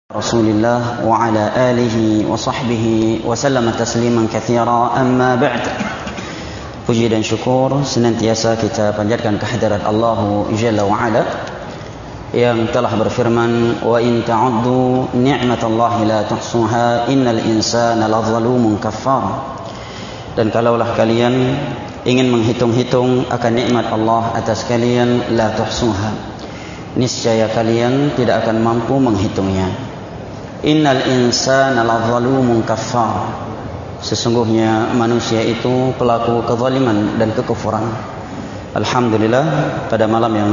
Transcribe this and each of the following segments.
رسول الله وعلى آله وصحبه وسلم تسليما كثيرا أما بعد. Puji dan syukur senantiasa kita panjatkan kehadirat Allah Jalla wa'ala yang telah berfirman, wa in ta'uddu ni'matallahi la tuhsuha innal insana lazalumun kaffar. Dan kalaulah kalian ingin menghitung-hitung akan nikmat Allah atas kalian, la tuhsuha, niscaya kalian tidak akan mampu menghitungnya. Innal insana lazalumun kaffar, sesungguhnya manusia itu pelaku kezaliman dan kekufuran. Alhamdulillah, pada malam yang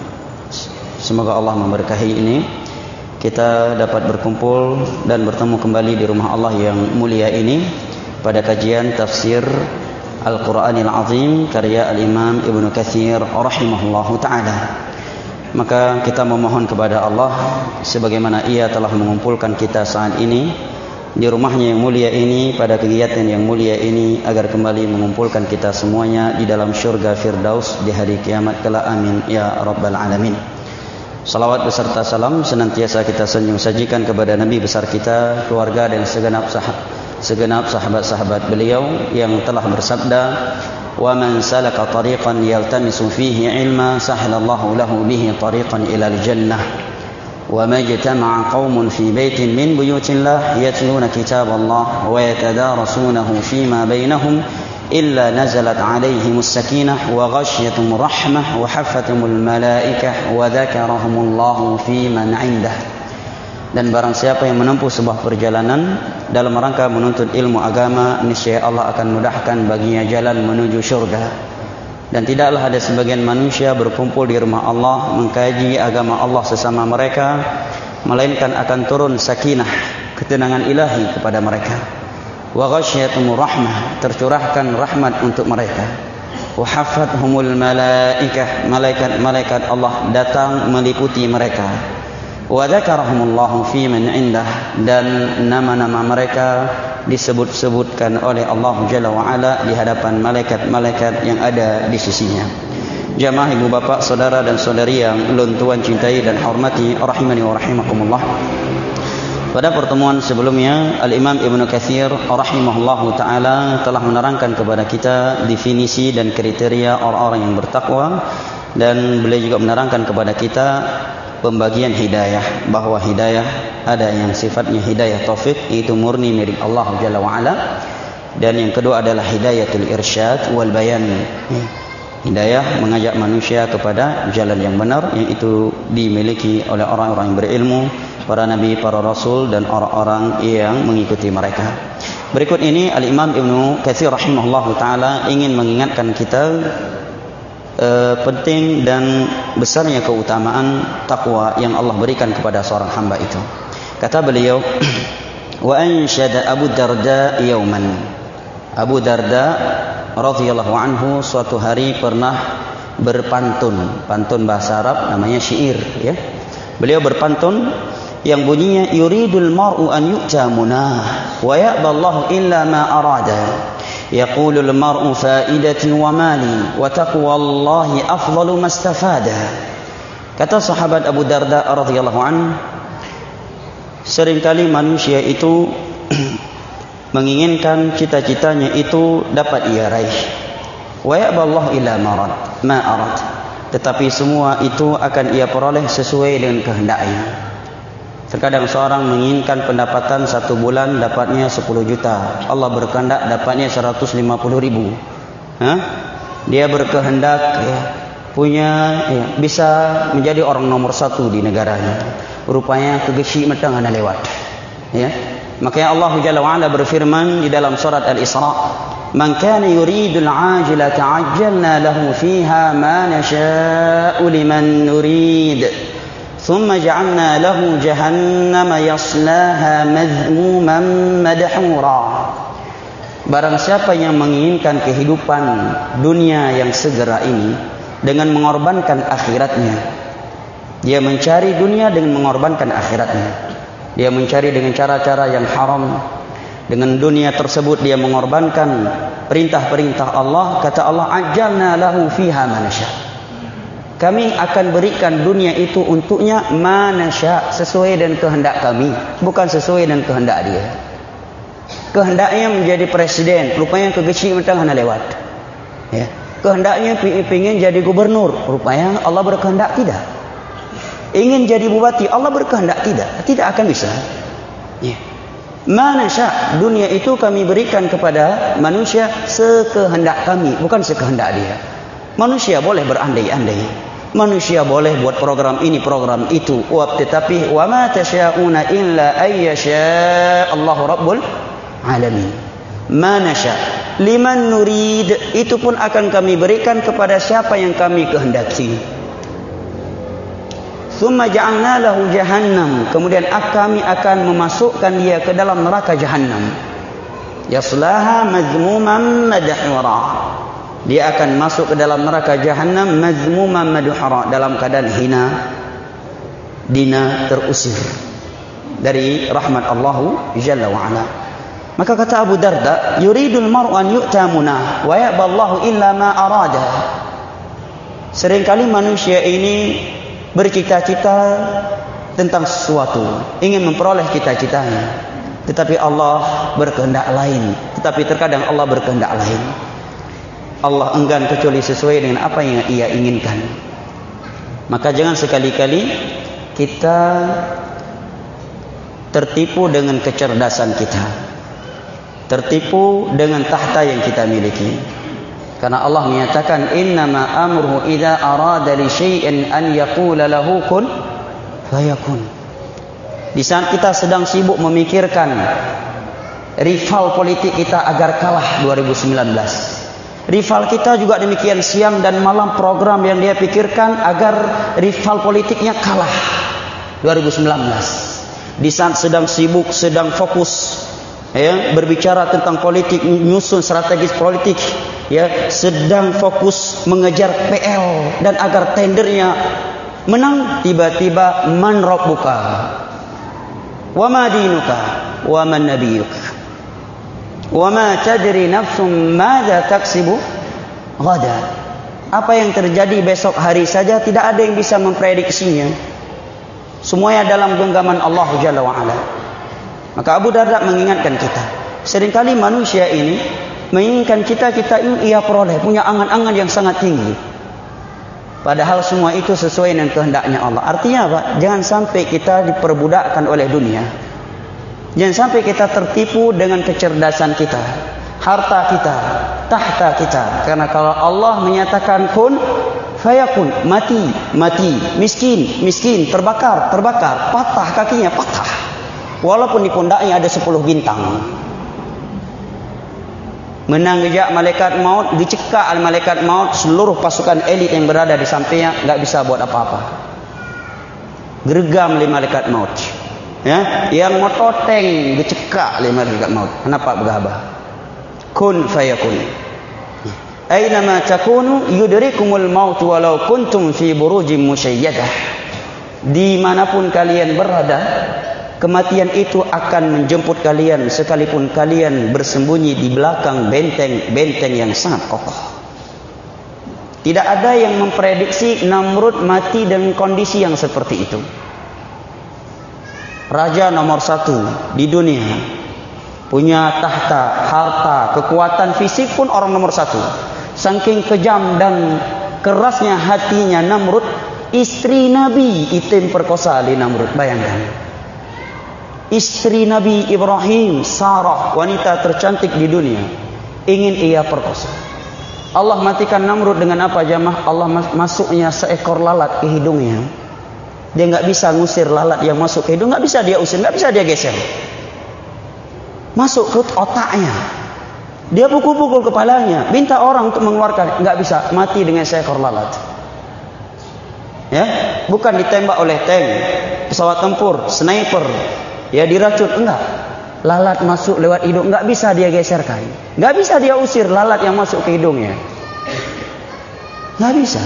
semoga Allah memberkahi ini, kita dapat berkumpul dan bertemu kembali di rumah Allah yang mulia ini pada kajian tafsir Al-Quranil Azim karya Al-Imam Ibnu Katsir rahimahullahu ta'ala. Maka kita memohon kepada Allah, sebagaimana Ia telah mengumpulkan kita saat ini di rumahnya yang mulia ini, pada kegiatan yang mulia ini, agar kembali mengumpulkan kita semuanya di dalam syurga Firdaus di hari kiamat kelak. Amin ya rabbal alamin. Salawat beserta salam senantiasa kita sanjung sajikan kepada Nabi besar kita, keluarga dan segenap sahabat-sahabat beliau yang telah bersabda, wa man salaka tariqan yaltamisu fihi ilma sahalallahu lahu bihi tariqan ila al-jannah. وما اجتمع قوم في بيت من بيوت الله يتلون كتاب الله ويتدارسونه فيما بينهم إلا نزلت عليهم السكينة وغشيتهم الرحمة وحفتهم الملائكة وذكرهم الله في من عنده. Dan barang siapa yang menempuh sebuah perjalanan dalam rangka menuntut ilmu agama, niscaya Allah akan mudahkan baginya jalan menuju syurga. Dan tidaklah ada sebagian manusia berkumpul di rumah Allah mengkaji agama Allah sesama mereka, melainkan akan turun sakinah, ketenangan ilahi kepada mereka. Wa ghasyiyatuhumur rahmah, tercurahkan rahmat untuk mereka. Wa hafathumul malaikah, malaikat Allah datang meliputi mereka. Wa dzakarahumullahu fi man indah, dan nama-nama mereka disebut-sebutkan oleh Allah Jalla wa'ala di hadapan malaikat-malaikat yang ada di sisinya. Jamaah ibu bapak, saudara dan saudari yang ulun tuan cintai dan hormati, rahimani wa rahimakumullah. Pada pertemuan sebelumnya, Al-Imam Ibnu Katsir rahimahullahu ta'ala telah menerangkan kepada kita definisi dan kriteria orang-orang yang bertakwa, dan beliau juga menerangkan kepada kita pembagian hidayah, bahwa hidayah ada yang sifatnya hidayah taufik, itu murni milik Allah Jalla wa'ala, dan yang kedua adalah hidayatul irsyad wal bayan, hidayah mengajak manusia kepada jalan yang benar, yang itu dimiliki oleh orang-orang yang berilmu, para nabi, para rasul, dan orang-orang yang mengikuti mereka. Berikut ini Al-Imam Ibnu Katsir rahimahullahu ta'ala ingin mengingatkan kita penting dan besarnya keutamaan takwa yang Allah berikan kepada seorang hamba itu. Kata beliau, wa ansyada Abu Darda yauman, Abu Darda radhiyallahu anhu suatu hari pernah berpantun. Pantun bahasa Arab namanya syair, ya. Beliau berpantun yang bunyinya, yuridul mar'u an yu'ta munah wa ya'ballahu illa ma arada. Yaqulul mar'u fa'idati wa mali wa taqwallahi afdalu mastafada. Kata sahabat Abu Darda radhiyallahu anhu, seringkali manusia itu menginginkan cita-citanya itu dapat ia raih. Wa ya'ballahu illa ma arad, tetapi semua itu akan ia peroleh sesuai dengan kehendaknya. Terkadang seorang menginginkan pendapatan satu bulan dapatnya 10 juta. Allah berkehendak dapatnya 150 ribu. Dia berkehendak bisa menjadi orang nomor 1 di negaranya. Rupanya kegesi metang hana lewat. Ya. Makanya Allah Jalla wa'ala berfirman di dalam surat Al-Isra, man kana yuridul ajilata ajjalna lahu fiha ma nasha'u liman nurid. ثم جعلنا له جهنم يصلاها مذموما مدحورا. Barang siapa yang menginginkan kehidupan dunia yang segera ini dengan mengorbankan akhiratnya, dia mencari dunia dengan mengorbankan akhiratnya, dia mencari dengan cara-cara yang haram, dengan dunia tersebut dia mengorbankan perintah-perintah Allah. Kata Allah, ajjalna lahu fiha ma nasha', kami akan berikan dunia itu untuknya manasya, sesuai dengan kehendak kami, bukan sesuai dengan kehendak dia. Kehendaknya menjadi presiden, rupanya kegeci mentang hana lewat. Ya. Kehendaknya ingin jadi gubernur, rupanya Allah berkehendak tidak. Ingin jadi bupati, Allah berkehendak tidak akan bisa. Ya. Manasya, dunia itu kami berikan kepada manusia sekehendak kami, bukan sekehendak dia. Manusia boleh berandai-andai. Manusia boleh buat program ini, program itu. Tetapi wa ma tasyauna illa ayyasha Allahu Rabbul Alamin. Manasya liman nurid, itu pun akan kami berikan kepada siapa yang kami kehendaki. Thumma ja'alna lahu jahannam, kemudian kami akan memasukkan dia ke dalam neraka jahannam. Yaslaha mazmuman madhura, dia akan masuk ke dalam neraka jahannam mazmuman madhura, dalam keadaan hina, dina, terusir dari rahmat Allah Jalla wa Ala. Maka kata Abu Darda, yuridul mar'u an yu'tamuna wa ya'ballahu illa ma arada. Seringkali manusia ini bercita-cita tentang sesuatu, ingin memperoleh cita-citanya, tetapi Allah berkehendak lain. Tetapi terkadang Allah berkehendak lain. Allah enggan kecuali sesuai dengan apa yang ia inginkan. Maka jangan sekali-kali kita tertipu dengan kecerdasan kita, tertipu dengan tahta yang kita miliki. Karena Allah menyatakan innama amruhu idza arada li syai'in an yaqula lahu kun fayakun. Di saat kita sedang sibuk memikirkan rival politik kita agar kalah 2019, rival kita juga demikian siang dan malam program yang dia pikirkan agar rival politiknya kalah 2019. Di saat sedang sibuk, sedang fokus ya, berbicara tentang politik, menyusun strategis politik, ya, sedang fokus mengejar PL dan agar tendernya menang, tiba-tiba man rabbuka wa ma dinuka wa man nabiyuka wa ma tadri nafsum madza taksibu ghada. Apa yang terjadi besok hari saja tidak ada yang bisa memprediksinya. Semuanya dalam genggaman Allah Jalla wa Ala. Maka Abu Darda mengingatkan kita, seringkali manusia ini menginginkan cita-cita yang ia peroleh, punya angan-angan yang sangat tinggi. Padahal semua itu sesuai dengan kehendaknya Allah. Artinya apa? Jangan sampai kita diperbudakkan oleh dunia. Jangan sampai kita tertipu dengan kecerdasan kita, harta kita, tahta kita. Karena kalau Allah menyatakan kun fayakun, mati, mati, miskin, miskin, terbakar, terbakar, patah kakinya, patah. Walaupun di pundaknya ada 10 bintang. Menanggejak malaikat maut, dicekak oleh malaikat maut, seluruh pasukan elit yang berada di sampingnya enggak bisa buat apa-apa. Gergam oleh malaikat maut. Ya, yang mototeng dicekak oleh malaikat maut. Kenapa bergabah? Kun fayakun. Aina ma takunu yudrikumul maut walau kuntum fi burujin musyayyadah. Dimanapun kalian berada, kematian itu akan menjemput kalian sekalipun kalian bersembunyi di belakang benteng-benteng yang sangat kokoh. Tidak ada yang memprediksi Namrud mati dengan kondisi yang seperti itu. Raja nomor 1 di dunia, punya tahta, harta, kekuatan fisik pun orang nomor 1. Saking kejam dan kerasnya hatinya Namrud, istri Nabi itu perkosa oleh Namrud. Bayangkan, istri Nabi Ibrahim, Sarah, wanita tercantik di dunia, ingin ia perkosa. Allah matikan Namrud dengan apa jamaah? Allah masuknya seekor lalat ke hidungnya. Dia enggak bisa ngusir lalat yang masuk ke hidung, enggak bisa dia usir, enggak bisa dia geser. Masuk ke otaknya. Dia pukul-pukul kepalanya, minta orang untuk mengeluarkan, enggak bisa, mati dengan seekor lalat. Ya, bukan ditembak oleh tank, pesawat tempur, sniper, ya diracun, enggak. Lalat masuk lewat hidung, enggak bisa dia geserkan. Enggak bisa dia usir lalat yang masuk ke hidungnya. Enggak bisa.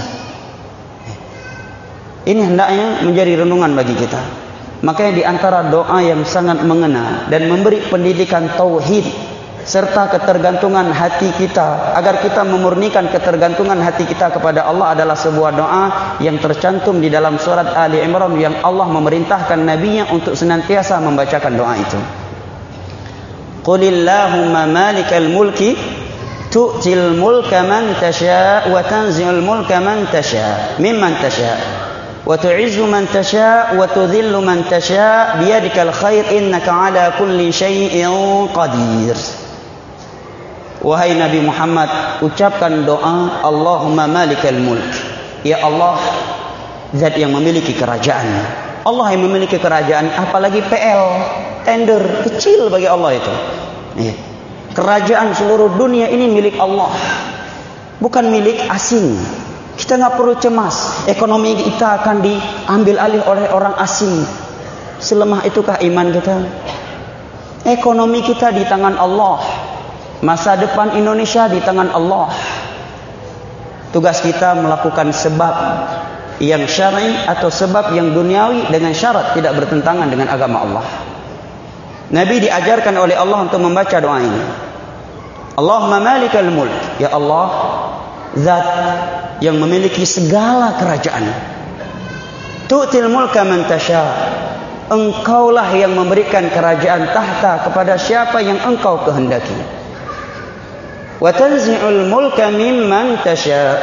Ini hendaknya menjadi renungan bagi kita. Makanya di antara doa yang sangat mengena dan memberi pendidikan tauhid serta ketergantungan hati kita, agar kita memurnikan ketergantungan hati kita kepada Allah adalah sebuah doa yang tercantum di dalam surat Ali Imran yang Allah memerintahkan nabinya untuk senantiasa membacakan doa itu. Qulillahumma malikal mulki tu'til mulka man tasha' wa tanzi'ul mulka man tasha' mimman tasha' wa tu'izzu man tasha' wa tudhillu man tasha' biyadikal khair innaka 'ala kulli syai'in qadir. Wahai Nabi Muhammad, ucapkan doa Allahumma malikal mulk. Ya Allah, zat yang memiliki kerajaan. Allah yang memiliki kerajaan, apalagi PL, tender, kecil bagi Allah itu. Kerajaan seluruh dunia ini milik Allah, bukan milik asing. Kita nggak perlu cemas, ekonomi kita akan diambil alih oleh orang asing. Selemah itukah iman kita? Ekonomi kita di tangan Allah. Masa depan Indonesia di tangan Allah. Tugas kita melakukan sebab yang syar'i atau sebab yang duniawi dengan syarat tidak bertentangan dengan agama Allah. Nabi diajarkan oleh Allah untuk membaca doa ini. Allahumma malikal mulk. Ya Allah, zat yang memiliki segala kerajaan. Tu'til mulka man tasha'. Engkaulah yang memberikan kerajaan tahta kepada siapa yang engkau kehendaki. Wa tanzi'ul mulka mimman tasha'.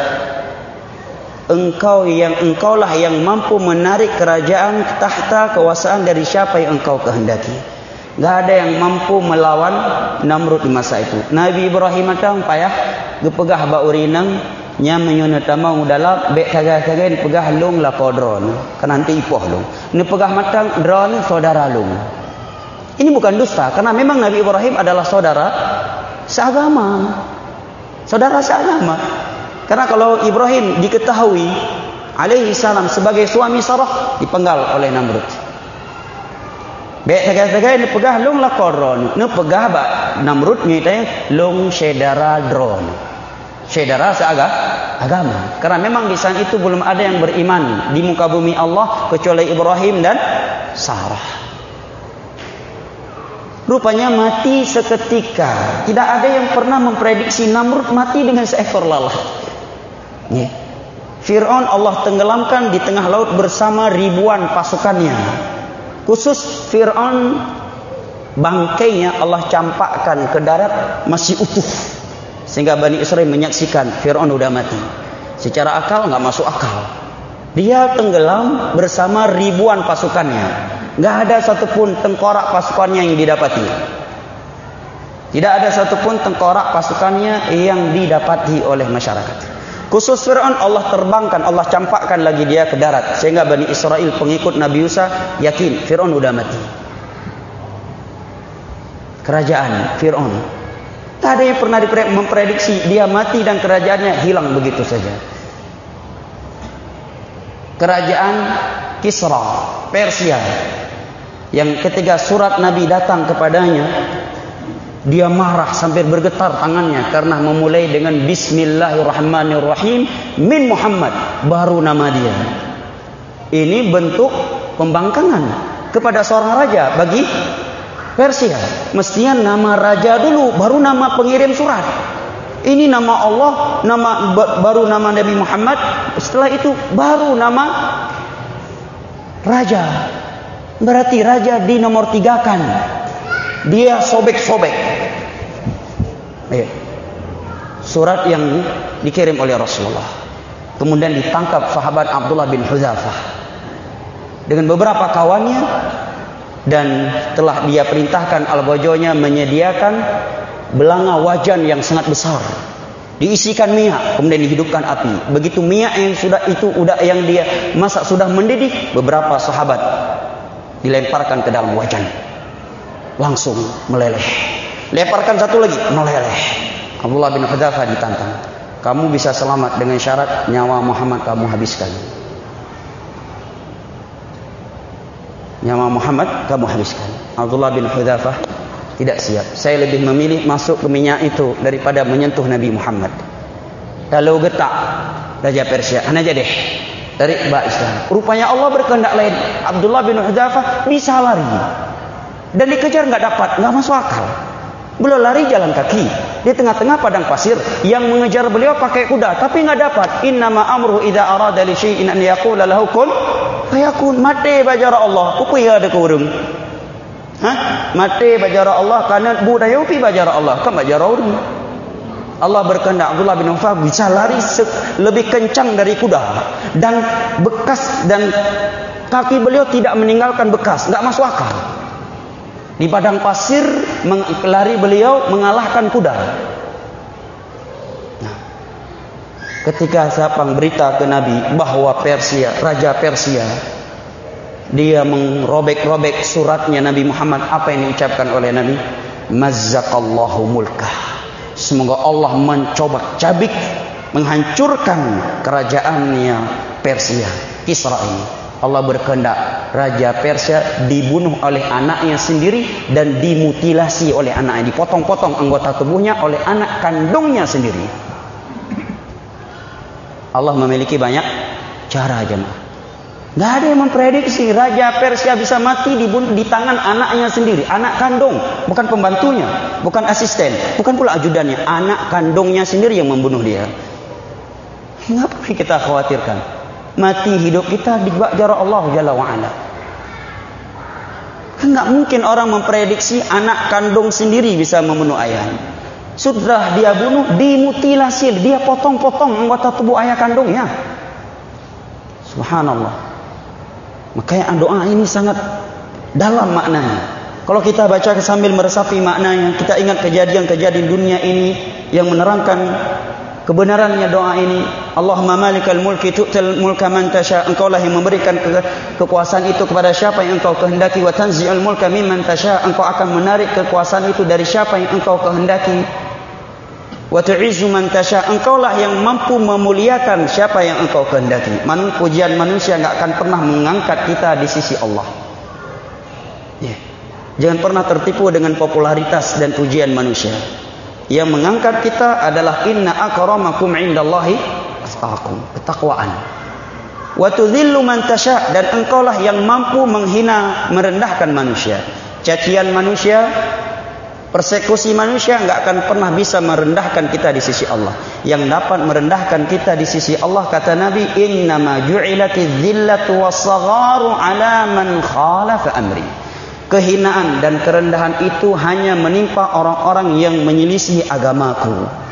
Engkaulah yang mampu menarik kerajaan tahta kekuasaan dari siapa yang engkau kehendaki. Gak ada yang mampu melawan Namrud di masa itu. Nabi Ibrahim datang payah gepegah ba urinang nya menyuna tamau dalam be kagak-kagak pegah lung la kodron kan nanti ipoh lung. Ni pegah matang drone saudara lung. Ini bukan dusta karena memang Nabi Ibrahim adalah saudara seagama. Saudara seagama. Karena kalau Ibrahim diketahui alaihi salam sebagai suami Sarah dipenggal oleh Namrud. Be tegak-tegak ni pegah lung la koron, ni pegah ba Namrud nyitanya lung saudara drone. Saudara seagama. Karena memang di saat itu belum ada yang beriman di muka bumi Allah kecuali Ibrahim dan Sarah. Rupanya mati seketika. Tidak ada yang pernah memprediksi Namrud mati dengan seekor lalat. Fir'aun Allah tenggelamkan di tengah laut bersama ribuan pasukannya. Khusus Fir'aun, bangkainya Allah campakkan ke darat masih utuh. Sehingga Bani Israel menyaksikan Fir'aun udah mati. Secara akal nggak masuk akal. Dia tenggelam bersama ribuan pasukannya. Nggak ada satupun tengkorak pasukannya yang didapati. Tidak ada satupun tengkorak pasukannya yang didapati oleh masyarakat. Khusus Fir'aun Allah terbangkan, Allah campakkan lagi dia ke darat. Sehingga Bani Israel pengikut Nabi Musa yakin Fir'aun udah mati. Kerajaan Fir'aun. Tak ada yang pernah memprediksi dia mati dan kerajaannya hilang begitu saja. Kerajaan Kisra, Persia. Yang ketika surat Nabi datang kepadanya, dia marah sampai bergetar tangannya karena memulai dengan Bismillahirrahmanirrahim min Muhammad, baru nama dia. Ini bentuk pembangkangan kepada seorang raja bagi Persia. Mestinya nama raja dulu, baru nama pengirim surat. Ini nama Allah, baru nama Nabi Muhammad, setelah itu baru nama raja. Berarti raja di nomor 3-kan. Dia sobek-sobek. Surat yang dikirim oleh Rasulullah. Kemudian ditangkap sahabat Abdullah bin Hudzafah dengan beberapa kawannya, dan telah dia perintahkan al-bojonya menyediakan belanga wajan yang sangat besar. Diisikan minyak, kemudian dihidupkan api. Begitu minyak yang dia masak sudah mendidih, beberapa sahabat dilemparkan ke dalam wajan, langsung meleleh. Lemparkan satu lagi, meleleh. Abdullah bin Hudzafah ditantang, kamu bisa selamat dengan syarat nyawa Muhammad kamu habiskan. Nyawa Muhammad kamu habiskan. Abdullah bin Hudzafah tidak siap. Saya lebih memilih masuk ke minyak itu daripada menyentuh Nabi Muhammad. Kalau getak Raja Persia, aja deh dari Islam. Rupanya Allah berkehendak lain. Abdullah bin Hudzafah bisa lari dan dikejar nggak dapat, nggak masuk akal. Beliau lari jalan kaki di tengah-tengah padang pasir, yang mengejar beliau pakai kuda, tapi nggak dapat. Innama amruhu idza arada li syai'in an yaqula lahu kun fayakun. Mate bajara Allah, upaya ada kurung. Mate bajara Allah karena budaya upi bajara Allah, kan bajara urung. Allah berkehendak Abdullah bin Affan bisa lari lebih kencang dari kuda, dan bekas dan kaki beliau tidak meninggalkan bekas, nggak masuk akal. Di padang pasir lari beliau mengalahkan kuda. Nah, ketika siapa berita ke Nabi bahwa Raja Persia, dia merobek-robek suratnya Nabi Muhammad, apa yang diucapkan oleh Nabi? Mazzaqallahu mulkah. Semoga Allah mencabik, menghancurkan kerajaannya Persia, Kisra ini. Allah berkehendak Raja Persia dibunuh oleh anaknya sendiri dan dimutilasi oleh anaknya, dipotong-potong anggota tubuhnya oleh anak kandungnya sendiri. Allah memiliki banyak cara, jemaah. Nggak ada yang memprediksi Raja Persia bisa mati dibunuh di tangan anaknya sendiri, anak kandung, bukan pembantunya, bukan asisten, bukan pula ajudannya, anak kandungnya sendiri yang membunuh dia. Ngapa kita khawatirkan? Mati hidup kita di jarak Allah Jalla wa'ala. Enggak mungkin orang memprediksi anak kandung sendiri bisa membunuh ayahnya. Sudah dia bunuh, dimutilasi, dia potong-potong anggota tubuh ayah kandungnya. Subhanallah. Makanya doa ini sangat dalam maknanya. Kalau kita baca sambil meresapi maknanya, kita ingat kejadian-kejadian dunia ini yang menerangkan kebenarannya doa ini. Allahumma malikal mulki tu'til mulka man tasha. Engkau lah yang memberikan kekuasaan itu kepada siapa yang engkau kehendaki. Wa tanzi'ul mulka mimman tasha. Engkau akan menarik kekuasaan itu dari siapa yang engkau kehendaki. Wa tu'izzu man tasha. Engkau lah yang mampu memuliakan siapa yang engkau kehendaki. Pujian manusia enggak akan pernah mengangkat kita di sisi Allah. Jangan pernah tertipu dengan popularitas dan pujian manusia. Yang mengangkat kita adalah inna akramakum indallahi atqakum, ketakwaan. Wa tudhillu man tasha, dan engkaulah yang mampu menghina, merendahkan manusia. Cacian manusia, persekusi manusia enggak akan pernah bisa merendahkan kita di sisi Allah. Yang dapat merendahkan kita di sisi Allah, kata Nabi, innama ju'ilatiz zillatu was-sagharu 'ala man khalafa amri. Kehinaan dan kerendahan itu hanya menimpa orang-orang yang menyelisih agamaku.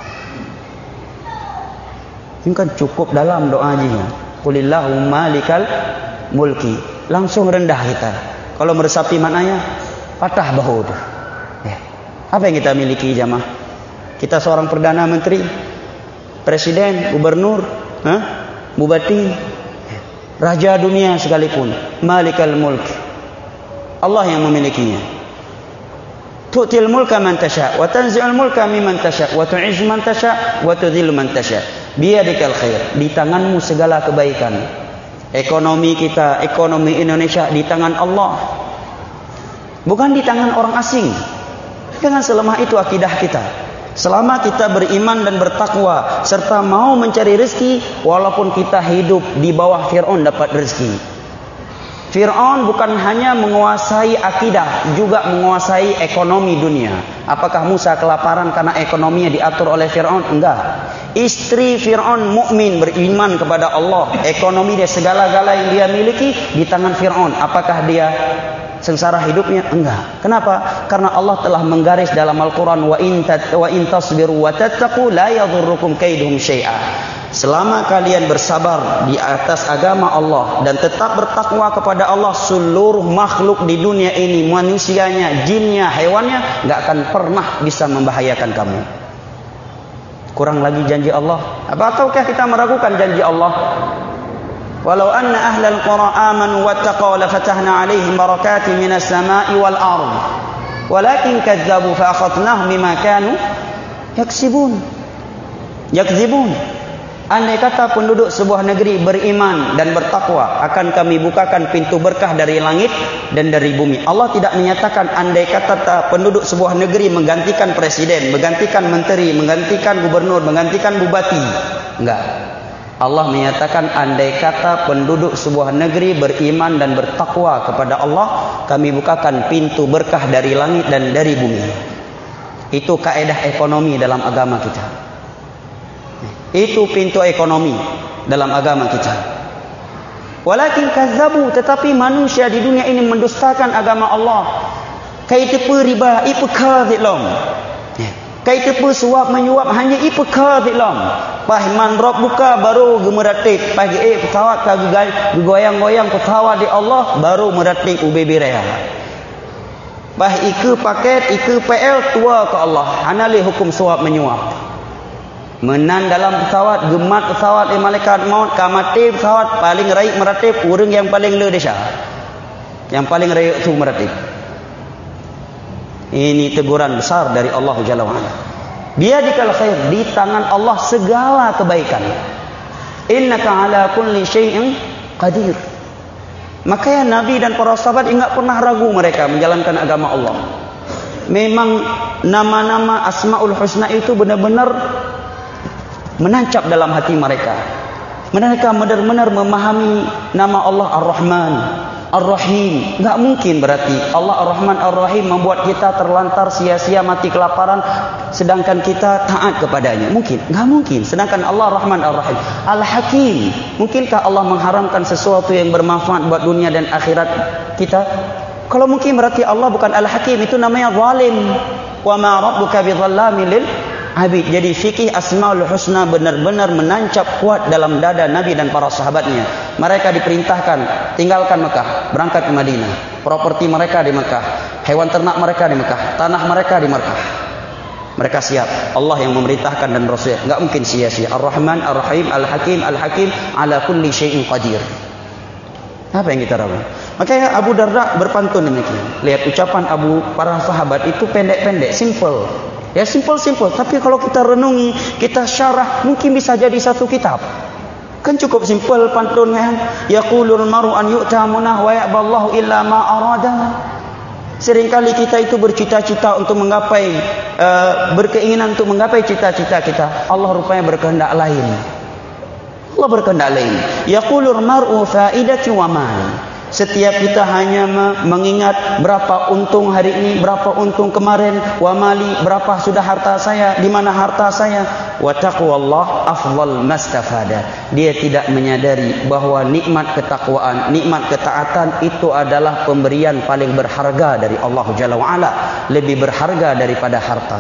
Ini kan cukup dalam doa aja. Qulillahumma malikal mulki. Langsung rendah kita. Kalau meresapi maknanya, patah bahu. Apa yang kita miliki, jamaah? Kita seorang perdana menteri, presiden, gubernur, bupati, raja dunia sekalipun. Malikal mulki. Allah yang memilikinya. Tu'til mulka man tasha wa tanzi'ul mulka mimman tasha wa tu'izzu man tasha wa tudhillu man tasha. Biyadikal khair. Di tanganmu segala kebaikan. Ekonomi kita, ekonomi Indonesia di tangan Allah. Bukan di tangan orang asing. Jangan selemah itu akidah kita. Selama kita beriman dan bertakwa serta mau mencari rezeki, walaupun kita hidup di bawah Fir'aun dapat rezeki. Fir'aun bukan hanya menguasai akidah, juga menguasai ekonomi dunia. Apakah Musa kelaparan karena ekonominya diatur oleh Fir'aun? Enggak. Istri Fir'aun mukmin, beriman kepada Allah. Ekonomi dia, segala-gala yang dia miliki di tangan Fir'aun. Apakah dia sengsara hidupnya? Enggak. Kenapa? Karena Allah telah menggaris dalam Al-Quran, wa in tasbiru wa tattaqu la yadhurrukum kaiduhum syai'a. Selama kalian bersabar di atas agama Allah dan tetap bertakwa kepada Allah, seluruh makhluk di dunia ini, manusianya, jinnya, hewannya, enggak akan pernah bisa membahayakan kamu. Kurang lagi janji Allah. Ataukah kita meragukan janji Allah? Walau anna ahlal qura amanu wattaqaw la fatahna 'alaihim barakatin minas sama'i wal ard. Walakin kadzdzabu fa akhadnahum bima kanu yakzibun. Andai kata penduduk sebuah negeri beriman dan bertakwa, akan kami bukakan pintu berkah dari langit dan dari bumi. Allah tidak menyatakan andai kata penduduk sebuah negeri menggantikan presiden, menggantikan menteri, menggantikan gubernur, menggantikan bupati. Enggak. Allah menyatakan andai kata penduduk sebuah negeri beriman dan bertakwa kepada Allah, kami bukakan pintu berkah dari langit dan dari bumi. Itu kaedah ekonomi dalam agama kita. Itu pintu ekonomi dalam agama kita. Walakin kazzabu, tetapi manusia di dunia ini mendustakan agama Allah. Kaitipu riba, ipu kadhilom. Kaitipu suap menyuap hanya ipu kadhilom. Pahman rob buka baru gemeratik. Pagi pesawat goyang-goyang pesawat di Allah baru meratik UBB raya. Bah iku paket, iku PL tua ke Allah. Hanali hukum suap menyuap. Menan dalam pesawat, gemat pesawat malaikat maut, kamati pesawat paling raik meratib, urang yang paling le desa. Yang paling raik tu meratib. Ini teguran besar dari Allah Jalla wa Ala. Biyadikal khair, di tangan Allah segala kebaikan. Innaka ala kulli syai'in qadir. Makanya Nabi dan para sahabat enggak pernah ragu mereka menjalankan agama Allah. Memang nama-nama Asmaul Husna itu benar-benar menancap dalam hati mereka. Mereka benar-benar memahami nama Allah Ar-Rahman, Ar-Rahim. Enggak mungkin berarti Allah Ar-Rahman Ar-Rahim membuat kita terlantar sia-sia mati kelaparan sedangkan kita taat kepadanya. Mungkin? Enggak mungkin. Sedangkan Allah Ar-Rahman Ar-Rahim. Al-Hakim. Mungkinkah Allah mengharamkan sesuatu yang bermanfaat buat dunia dan akhirat kita? Kalau mungkin berarti Allah bukan Al-Hakim, itu namanya zalim. Wa ma rabbuka bidzallamin lil abid. Jadi fikih Asmaul Husna benar-benar menancap kuat dalam dada Nabi dan para sahabatnya. Mereka diperintahkan tinggalkan Mekah, berangkat ke Madinah. Properti mereka di Mekah, hewan ternak mereka di Mekah, tanah mereka di Mekah. Mereka siap. Allah yang memerintahkan dan Rasul. Enggak mungkin sia-sia. Ar-Rahman, Ar-Rahim, Al-Hakim, Al-Hakim ala kulli syai'in qadir. Apa yang kita ragu? Makanya Abu Darda berpantun demikian. Lihat ucapan para sahabat itu pendek-pendek, simple. Ya simple. Tapi kalau kita renungi, kita syarah, mungkin bisa jadi satu kitab. Kan cukup simple pantun kan? Yaqulul maru an yu'ta munah wa ya'ballahu illa ma arada. Seringkali kita itu bercita-cita untuk menggapai berkeinginan untuk menggapai cita-cita kita. Allah rupanya berkehendak lain. Allah berkehendak lain. Yaqulul mar'u faidati wa mal. Setiap kita hanya mengingat berapa untung hari ini, berapa untung kemarin, wa mali, berapa sudah harta saya, di mana harta saya. Wa taqwallah afdal mastafada. Dia tidak menyadari bahwa nikmat ketakwaan, nikmat ketaatan itu adalah pemberian paling berharga dari Allah Jalla wa Ala, lebih berharga daripada harta.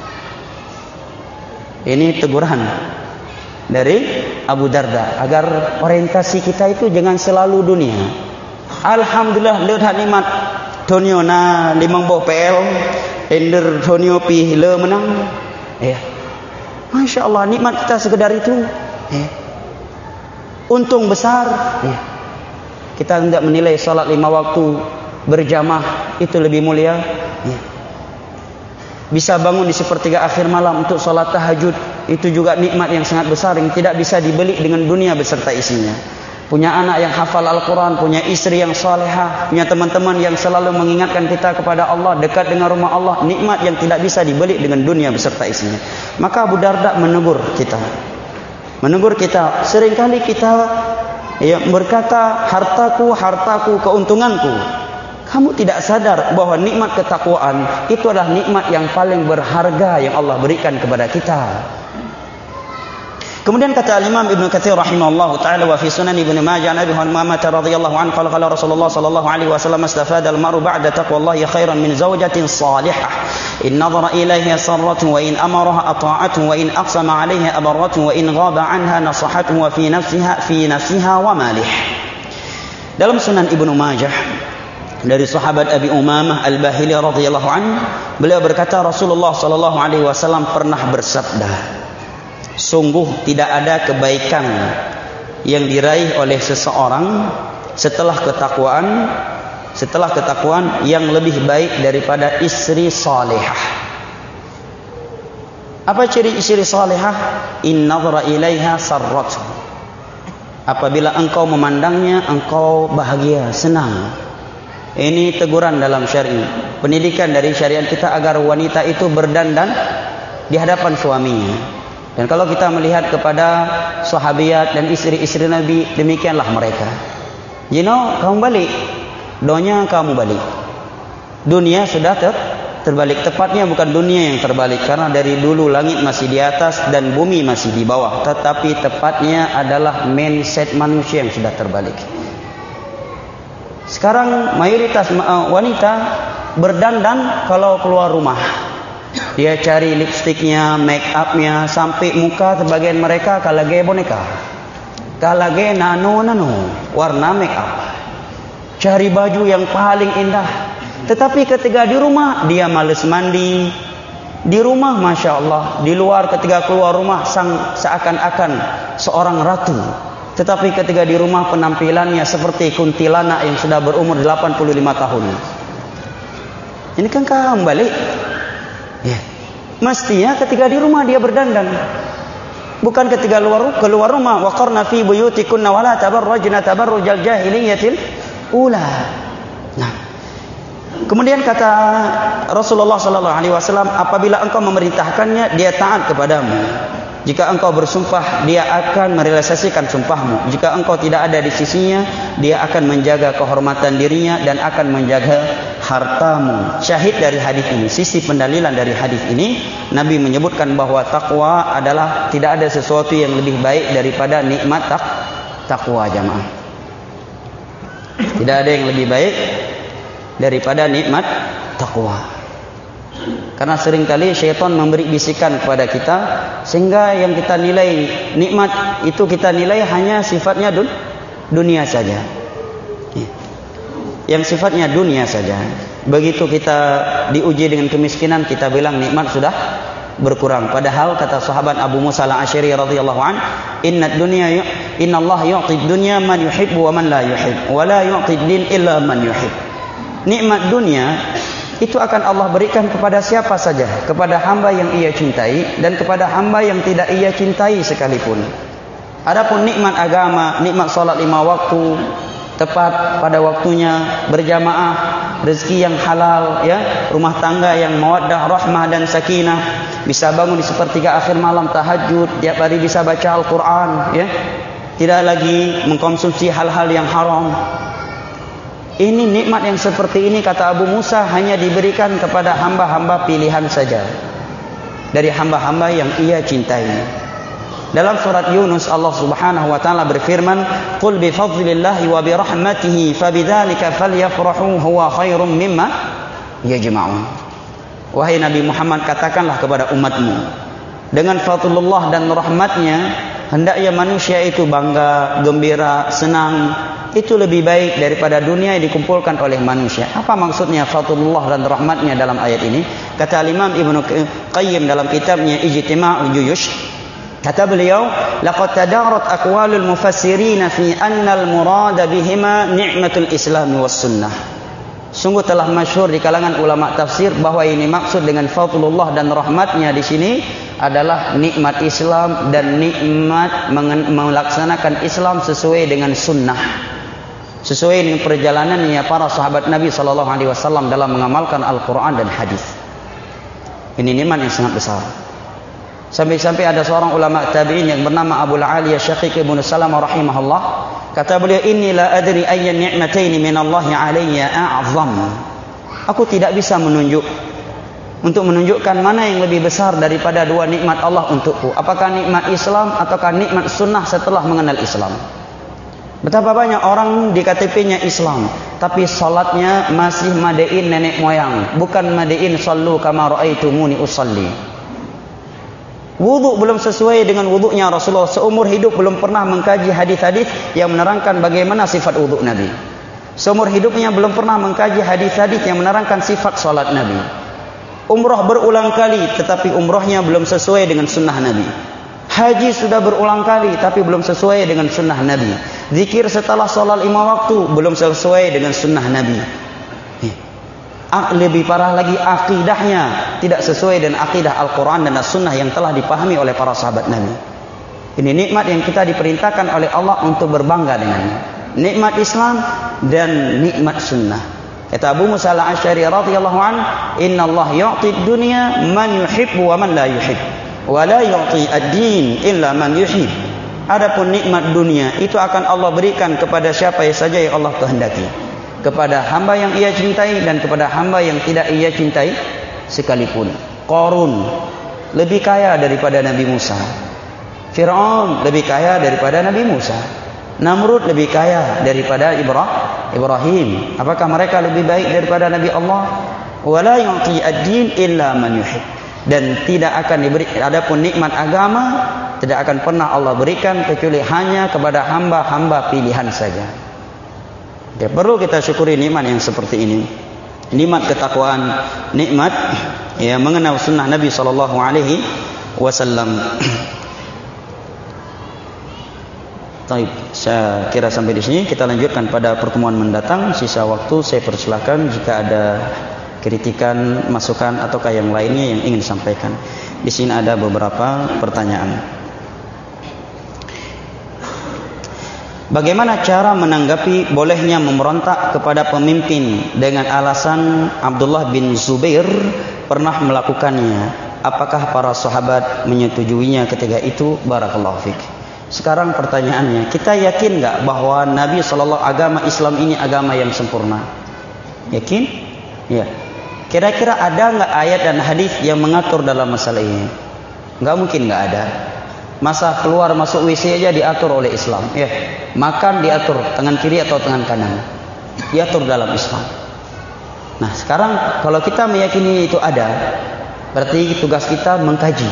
Ini teguran dari Abu Darda agar orientasi kita itu jangan selalu dunia. Alhamdulillah lihat nikmat Tonio na 50 PL ender Tonio pi le menang. Ya. Masya Allah, nikmat kita sekedar itu. Ya. Untung besar. Ya. Kita tidak menilai salat 5 waktu berjamaah itu lebih mulia. Ya. Bisa bangun di sepertiga akhir malam untuk salat tahajud, itu juga nikmat yang sangat besar yang tidak bisa dibeli dengan dunia beserta isinya. Punya anak yang hafal Al-Quran, punya istri yang salihah, punya teman-teman yang selalu mengingatkan kita kepada Allah, dekat dengan rumah Allah, nikmat yang tidak bisa dibeli dengan dunia beserta isinya. Maka Abu Darda menegur kita. Seringkali kita berkata, hartaku, keuntunganku. Kamu tidak sadar bahwa nikmat ketakwaan itu adalah nikmat yang paling berharga yang Allah berikan kepada kita. Kemudian kata Imam Ibn Katsir rahimahullahu taala wa fi Sunan Ibnu Majah Nabi Muhammad radhiyallahu anhu qala Rasulullah sallallahu alaihi wasallam istafada al-mar'u ba'da taqwallahi khairan min zawjatin salihah in nadhara ilayha sarrathu wa in amaraha ata'athu wa in aqsama 'alayha abarrathu wa in ghaba 'anha nasahathu wa fi nafsiha wa malih. Dalam Sunan Ibnu Majah dari sahabat Abi Umamah Al-Bahili radhiyallahu anhu, beliau berkata Rasulullah sallallahu alaihi wasallam pernah bersabda, sungguh tidak ada kebaikan yang diraih oleh seseorang setelah ketakwaan yang lebih baik daripada istri salihah. Apa ciri istri salihah? In nadhara ilaiha sarrat. Apabila engkau memandangnya, engkau bahagia, senang. Ini teguran dalam syar'i. Pendidikan dari syariat kita agar wanita itu berdandan di hadapan suaminya. Dan kalau kita melihat kepada sahabiat dan istri-istri Nabi, demikianlah mereka. Kamu balik, donya kamu balik. Dunia sudah terbalik. Tepatnya bukan dunia yang terbalik, karena dari dulu langit masih di atas dan bumi masih di bawah. Tetapi tepatnya adalah mindset manusia yang sudah terbalik. Sekarang mayoritas wanita berdandan kalau keluar rumah. Dia cari lipstiknya, make upnya, sampai muka sebagian mereka kalage boneka, kalage nano warna make up. Cari baju yang paling indah. Tetapi ketika di rumah dia malas mandi. Di rumah Masya Allah, di luar ketika keluar rumah seakan-akan seorang ratu. Tetapi ketika di rumah penampilannya seperti kuntilanak yang sudah berumur 85 tahun. Ini kan kembali. Ya. Mestinya ketika di rumah dia berdandan. Bukan ketika keluar rumah. Waqarna fi buyutikunna wa la tabarrajna tabarrujal jahiliyatil ula. Nah, kemudian kata Rasulullah sallallahu alaihi wasallam, apabila engkau memerintahkannya, dia taat kepadamu. Jika engkau bersumpah, dia akan merealisasikan sumpahmu. Jika engkau tidak ada di sisinya, dia akan menjaga kehormatan dirinya dan akan menjaga hartamu. Syahid dari hadis ini, sisi pendalilan dari hadis ini, Nabi menyebutkan bahwa takwa adalah tidak ada sesuatu yang lebih baik daripada nikmat takwa, jamaah. Tidak ada yang lebih baik daripada nikmat takwa. Karena seringkali syaitan memberi bisikan kepada kita, sehingga yang kita nilai nikmat itu kita nilai hanya sifatnya dunia saja. Yang sifatnya dunia saja. Begitu kita diuji dengan kemiskinan, kita bilang nikmat sudah berkurang. Padahal kata sahabat Abu Musa al-Asy'ari radhiyallahu an, inna Allah yu'ti dunya man yuhibbu wa man la yuhib, wa la yu'ti din illa man yuhib. Nikmat dunia itu akan Allah berikan kepada siapa saja, kepada hamba yang ia cintai dan kepada hamba yang tidak ia cintai sekalipun. Adapun nikmat agama, nikmat salat 5 waktu tepat pada waktunya, berjamaah, rezeki yang halal, ya, rumah tangga yang mawaddah, rahmah dan sakinah, bisa bangun di sepertiga akhir malam tahajud, tiap hari bisa baca Al-Qur'an, ya. Tidak lagi mengkonsumsi hal-hal yang haram. Ini nikmat yang seperti ini, kata Abu Musa, hanya diberikan kepada hamba-hamba pilihan saja dari hamba-hamba yang ia cintai. Dalam surat Yunus Allah Subhanahu wa taala berfirman, "Qul bi fadlillahi wa bi rahmatihi fabidzalika falyafrahu huwa khairum mimma yajma'un." Wahai Nabi Muhammad, katakanlah kepada umatmu, dengan fadlullah dan rahmatnya hendaknya manusia itu bangga, gembira, senang. Itu lebih baik daripada dunia yang dikumpulkan oleh manusia. Apa maksudnya fadlullah dan rahmatnya dalam ayat ini? Kata Imam Ibnu Qayyim dalam kitabnya Ijtima'ul Juyush, kata beliau, laqad tadarat aqwalul mufassirin fi anna al-murada bihima ni'matul Islam was sunnah. Sungguh telah masyhur di kalangan ulama tafsir bahwa ini maksud dengan fadlullah dan rahmatnya di sini adalah nikmat Islam dan nikmat melaksanakan Islam sesuai dengan sunnah, sesuai dengan perjalanannya para sahabat Nabi sallallahu alaihi wasallam dalam mengamalkan Al-Qur'an dan hadis. Ini nikmat yang sangat besar. Sampai-sampai ada seorang ulama tabi'in yang bernama Abu al-Aliyah Syaqiq ibn Salamah rahimahullah, kata beliau, inni la adri ayya ni'mataini min Allah alayya a'zam. Aku tidak bisa menunjukkan mana yang lebih besar daripada dua nikmat Allah untukku. Apakah nikmat Islam ataukah nikmat sunnah setelah mengenal Islam? Betapa banyak orang di KTP-nya Islam, tapi salatnya masih madain nenek moyang, bukan madain sallu kama ra'aitumuni usalli. Wudu belum sesuai dengan wudunya Rasulullah. Seumur hidup belum pernah mengkaji hadis-hadis yang menerangkan bagaimana sifat wudu Nabi. Seumur hidupnya belum pernah mengkaji hadis-hadis yang menerangkan sifat salat Nabi. Umrah berulang kali, tetapi umrahnya belum sesuai dengan sunnah Nabi. Haji sudah berulang kali, tapi belum sesuai dengan sunnah Nabi. Zikir setelah salat 5 waktu belum sesuai dengan sunnah Nabi. Lebih parah lagi, akidahnya tidak sesuai dengan akidah Al-Quran dan As-Sunnah yang telah dipahami oleh para sahabat Nabi. Ini nikmat yang kita diperintahkan oleh Allah untuk berbangga dengannya. Nikmat Islam dan nikmat Sunnah. Kata Abu Musa al-Asy'ari radhiyallahu an, inna Allah yu'ti dunya man yuhibbu wa man la yuhib, wa la yu'ti ad-din illa man yuhib. Adapun nikmat dunia itu akan Allah berikan kepada siapa saja yang Allah kehendaki, kepada hamba yang ia cintai dan kepada hamba yang tidak ia cintai sekalipun. Qarun lebih kaya daripada Nabi Musa. Fir'aun lebih kaya daripada Nabi Musa. Namrud lebih kaya daripada Ibrahim. Apakah mereka lebih baik daripada Nabi Allah? Wala yu'ti ad-din illa man yuhib. Dan tidak akan diberi, adapun nikmat agama tidak akan pernah Allah berikan kecuali hanya kepada hamba-hamba pilihan saja. Ya, perlu kita syukuri nikmat yang seperti ini. Nikmat ketakwaan, nikmat ya mengenal sunnah Nabi sallallahu alaihi wasallam. Baik, saya kira sampai di sini. Kita lanjutkan pada pertemuan mendatang. Sisa waktu saya persilahkan jika ada kritikan, masukan ataukah yang lainnya yang ingin disampaikan. Di sini ada beberapa pertanyaan. Bagaimana cara menanggapi bolehnya memberontak kepada pemimpin dengan alasan Abdullah bin Zubair pernah melakukannya? Apakah para sahabat menyetujuinya ketika itu? Barakallahu fiik. Sekarang pertanyaannya, kita yakin enggak bahwa Nabi sallallahu agama Islam ini agama yang sempurna? Yakin? Ya. Kira-kira ada enggak ayat dan hadis yang mengatur dalam masalah ini? Enggak mungkin enggak ada. Masa keluar masuk WC aja diatur oleh Islam, ya. Makan diatur tangan kiri atau tangan kanan. Diatur dalam Islam. Nah, sekarang kalau kita meyakini itu ada, berarti tugas kita mengkaji.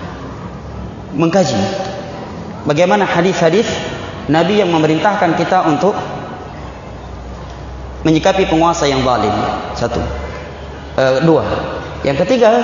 Bagaimana hadis-hadis Nabi yang memerintahkan kita untuk menyikapi penguasa yang zalim. Satu. Dua. Yang ketiga,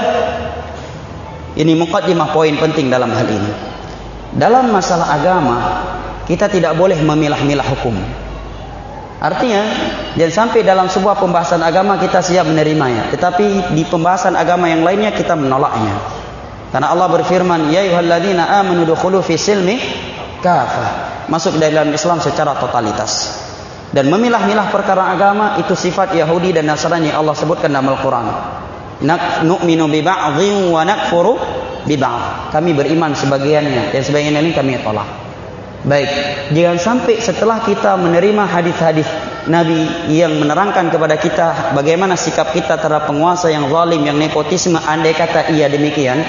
ini muqaddimah poin penting dalam hal ini. Dalam masalah agama, kita tidak boleh memilah-milah hukum. Artinya, jangan sampai dalam sebuah pembahasan agama kita siap menerimanya, tetapi di pembahasan agama yang lainnya kita menolaknya. Karena Allah berfirman, ya ayyuhalladzina amanu dukhulu fi silmi kafah. Masuk dalam Islam secara totalitas. Dan memilah-milah perkara agama itu sifat Yahudi dan Nasrani yang Allah sebutkan dalam Al-Quran. Nu'minu bi ba'dhin wa nakfuru bi ba'd. Kami beriman sebagiannya dan sebagian lain kami tolak. Baik, jangan sampai setelah kita menerima hadis-hadis Nabi yang menerangkan kepada kita bagaimana sikap kita terhadap penguasa yang zalim, yang nepotisme, andai kata iya demikian,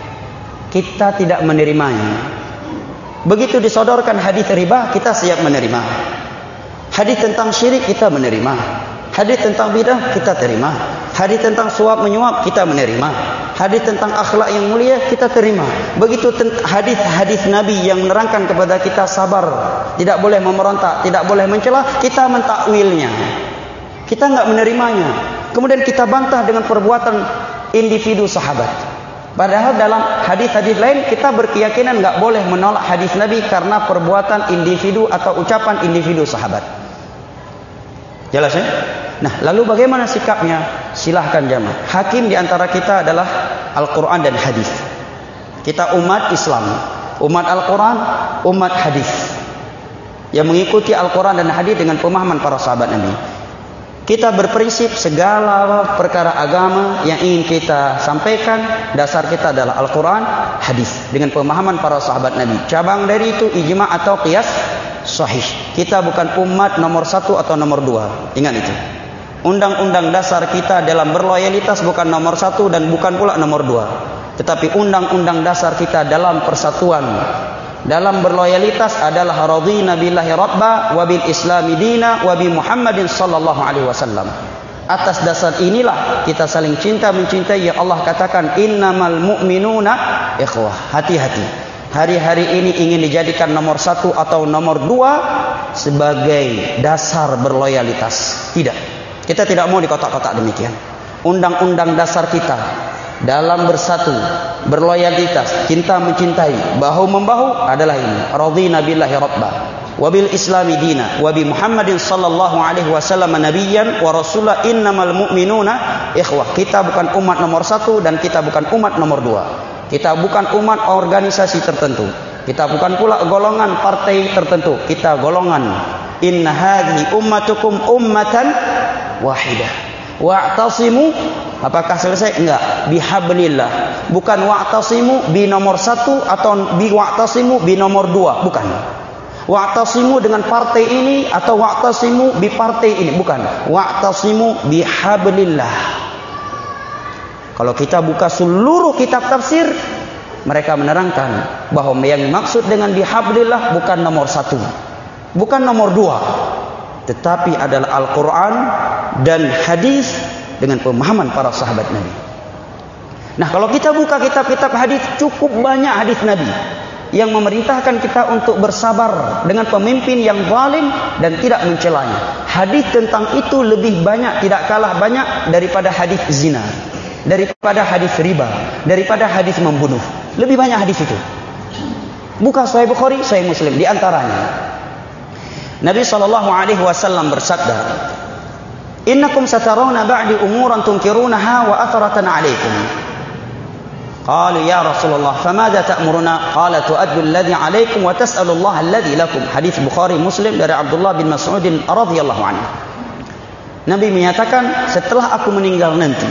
kita tidak menerimanya. Begitu disodorkan hadis riba, kita siap menerima. Hadis tentang syirik kita menerima. Hadis tentang bidah kita terima. Hadis tentang suap menyuap kita menerima. Hadis tentang akhlak yang mulia kita terima. Begitu hadis-hadis Nabi yang menerangkan kepada kita sabar, tidak boleh memberontak, tidak boleh mencela, kita mentakwilnya. Kita enggak menerimanya. Kemudian kita bantah dengan perbuatan individu sahabat. Padahal dalam hadis-hadis lain kita berkeyakinan enggak boleh menolak hadis Nabi karena perbuatan individu atau ucapan individu sahabat. Jelas ya? Nah, lalu bagaimana sikapnya? Silahkan jamaah. Hakim di antara kita adalah Al-Quran dan hadis. Kita umat Islam, umat Al-Quran, umat hadis, yang mengikuti Al-Quran dan hadis dengan pemahaman para sahabat Nabi. Kita berprinsip segala perkara agama yang ingin kita sampaikan, dasar kita adalah Al-Quran, hadis, dengan pemahaman para sahabat Nabi. Cabang dari itu ijma' atau qiyas sahih. Kita bukan umat nomor 1 atau nomor 2. Ingat itu. Undang-undang dasar kita dalam berloyalitas bukan nomor 1 dan bukan pula nomor 2. Tetapi undang-undang dasar kita dalam persatuan, dalam berloyalitas adalah radhina billahi rabba wa bil islami dina wa bi Muhammadin sallallahu alaihi wasallam. Atas dasar inilah kita saling cinta mencintai. Ya Allah katakan innamal mu'minuna ikhwah. Hati-hati. Hari-hari ini ingin dijadikan nomor 1 atau nomor 2 sebagai dasar berloyalitas. Tidak. Kita tidak mau di kotak-kotak demikian. Undang-undang dasar kita dalam bersatu, berloyalitas, cinta mencintai, bahu-membahu adalah ini. Radhina billahi rabba wa bil islami dina wa bi Muhammadin sallallahu alaihi wasallam nabiyyan wa rasula innamal mu'minuna ikhwah. Kita bukan umat nomor 1 dan kita bukan umat nomor 2. Kita bukan umat organisasi tertentu. Kita bukan pula golongan partai tertentu. Kita golongan inna hadhihi ummatukum ummatan wahidah. Wa'tasimu, apakah selesai? Enggak. Bihablillah. Bukan wa'tasimu bi nomor 1 atau bi wa'tasimu bi nomor 2. Bukan. Wa'tasimu dengan partai ini atau wa'tasimu bi partai ini. Bukan. Wa'tasimu bihablillah. Kalau kita buka seluruh kitab tafsir, mereka menerangkan bahwa yang dimaksud dengan bihablillah bukan nomor 1, bukan nomor 2, tetapi adalah Al-Quran dan hadis dengan pemahaman para sahabat Nabi. Nah, kalau kita buka kitab-kitab hadis, cukup banyak hadis Nabi yang memerintahkan kita untuk bersabar dengan pemimpin yang zalim dan tidak mencelanya. Hadis tentang itu lebih banyak, tidak kalah banyak daripada hadis zina, daripada hadis riba, daripada hadis membunuh. Lebih banyak hadis itu. Buka Sahih Bukhari, Sahih Muslim, di antaranya Nabi SAW bersabda, "Innakum satarawna ba'di umuran tunkirunaha wa atharatan 'alaikum." Qalu ya Rasulullah, famadza ta'muruna? Qala tu'addu alladhi 'alaikum wa tas'alu Allah alladhi lakum. Hadis Bukhari Muslim dari Abdullah bin Mas'ud radhiyallahu anhu. Nabi menyatakan, setelah aku meninggal nanti,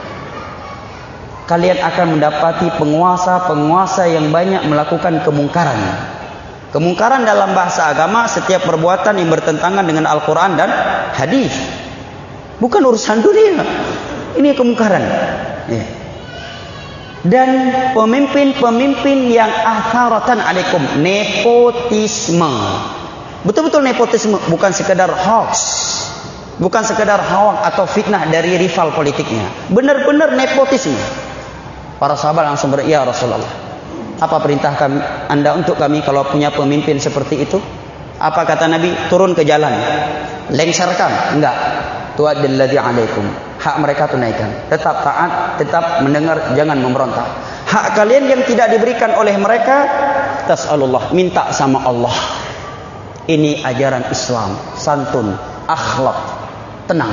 kalian akan mendapati penguasa-penguasa yang banyak melakukan kemungkaran. Kemungkaran dalam bahasa agama setiap perbuatan yang bertentangan dengan Al-Quran dan hadis. Bukan urusan dunia. Ini kemungkaran. Dan pemimpin-pemimpin yang atharatan alaikum, nepotisme. Betul-betul nepotisme, bukan sekedar hoax, bukan sekedar hawak atau fitnah dari rival politiknya. Benar-benar nepotisme. Para sahabat langsung ya Rasulullah, apa perintah Anda untuk kami kalau punya pemimpin seperti itu? Apa kata Nabi? Turun ke jalan, lengserkan. Enggak. Tu'addil ladzi 'alaikum. Hak mereka tunaikan. Tetap taat, tetap mendengar, jangan memberontak. Hak kalian yang tidak diberikan oleh mereka, tas'alullah, minta sama Allah. Ini ajaran Islam, santun, akhlak, tenang.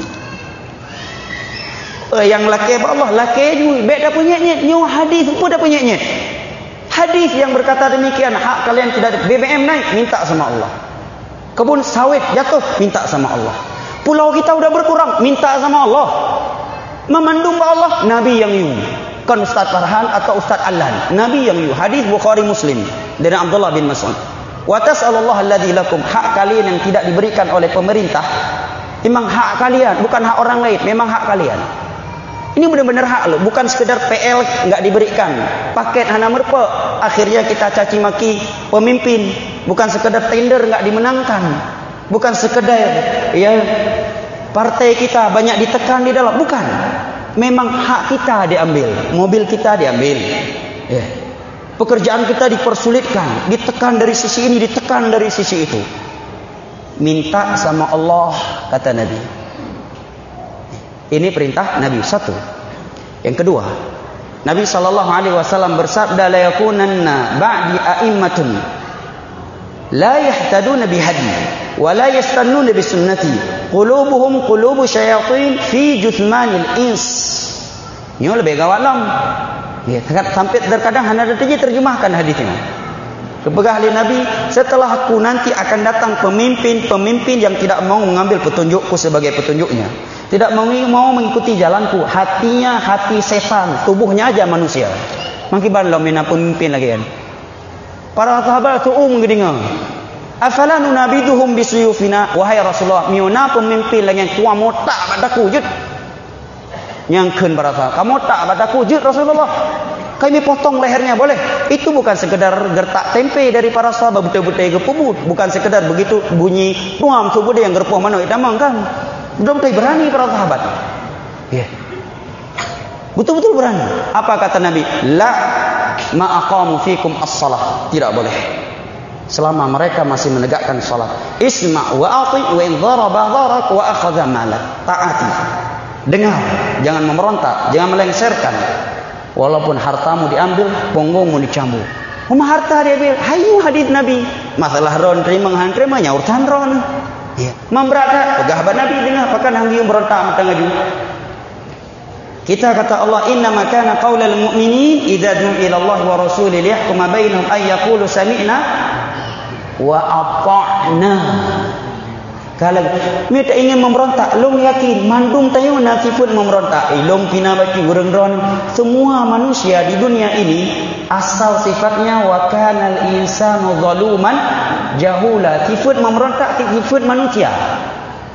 Yang laki Allah, laki juga beda punya nyet, nyu hadis pun dah punya nyet. Hadis yang berkata demikian, hak kalian tidak, BBM naik, minta sama Allah. Kebun sawit jatuh, minta sama Allah. Pulau kita udah berkurang, minta sama Allah. Memandung Allah, Nabi yang yu. Kan Ustaz Farhan atau Ustaz Allan, Nabi yang yu. Hadis Bukhari Muslim dari Abdullah bin Mas'ud. Wa tas'alullah alladzi lakum. Hak kalian yang tidak diberikan oleh pemerintah, memang hak kalian, bukan hak orang lain, memang hak kalian. Ini benar-benar hak lo, bukan sekedar PL enggak diberikan, paket hana merpa, akhirnya kita caci maki pemimpin, bukan sekedar tender enggak dimenangkan, bukan sekedar ya partai kita banyak ditekan di dalam, bukan. Memang hak kita diambil, mobil kita diambil. Ya. Pekerjaan kita dipersulitkan, ditekan dari sisi ini, ditekan dari sisi itu. Minta sama Allah, kata Nabi. Ini perintah Nabi, satu. Yang kedua, Nabi SAW bersabda, la yakunanna ba'di a'immatun la yahtaduna bihadi wa la yastannuna bisunnati qulubuhum qulubu syayatin fi juthmanil ins. Ini lebih gawat lam. Ya, sampai terkadang hanya ada terjemahkan hadisnya. Kepegah oleh Nabi, setelah aku nanti akan datang pemimpin-pemimpin yang tidak mau mengambil petunjukku sebagai petunjuknya, tidak mau mengikuti jalanku, hatinya hati setan, tubuhnya aja manusia. Makiban lo mina pemimpin lagi kan. Para sahabat tu ngedinga. Afala nunabiduhum bisuyufina, wahai Rasulullah, miuna pemimpin lagi yang tua motak padaku jut. Nyangkeun para sahabat, kamu tak padaku jut Rasulullah. Kami potong lehernya boleh. Itu bukan sekedar gertak tempe dari para sahabat butai-butai gepubut, bukan sekedar begitu bunyi tuam tubuh dia yang gerpoh mana itu kan. Betul-betul berani para sahabat. Ya. Betul-betul berani. Apa kata Nabi? La ma'aqamu fikum as-salah. Tidak boleh. Selama mereka masih menegakkan salat. Isma' wa ati' wa in dharaba dharak wa akhadha malak. Taati. Dengar, jangan memberontak, jangan melengsarkan. Walaupun hartamu diambil, punggungmu dicambuk. Harta dia ambil. Hayu hadis Nabi. Masalah ron terima terima nyaurtan ron. Ya. Memberada pegahabat Nabi dengar pakan hanggiung berontak matang aju. Kita kata Allah, inna ma kana qaulal mu'minin idza du'u ila Allah wa rasulih liyahkuma bainahum ay yaqulu sami'na wa ata'na. Kalau mereka ingin memberontak, long yakin mandung tayo na sifat memberontak. Long pinabati gureng-ron. Semua manusia di dunia ini asal sifatnya wa kanal insanu zaluman jahula. Sifat memberontak sifat manusia.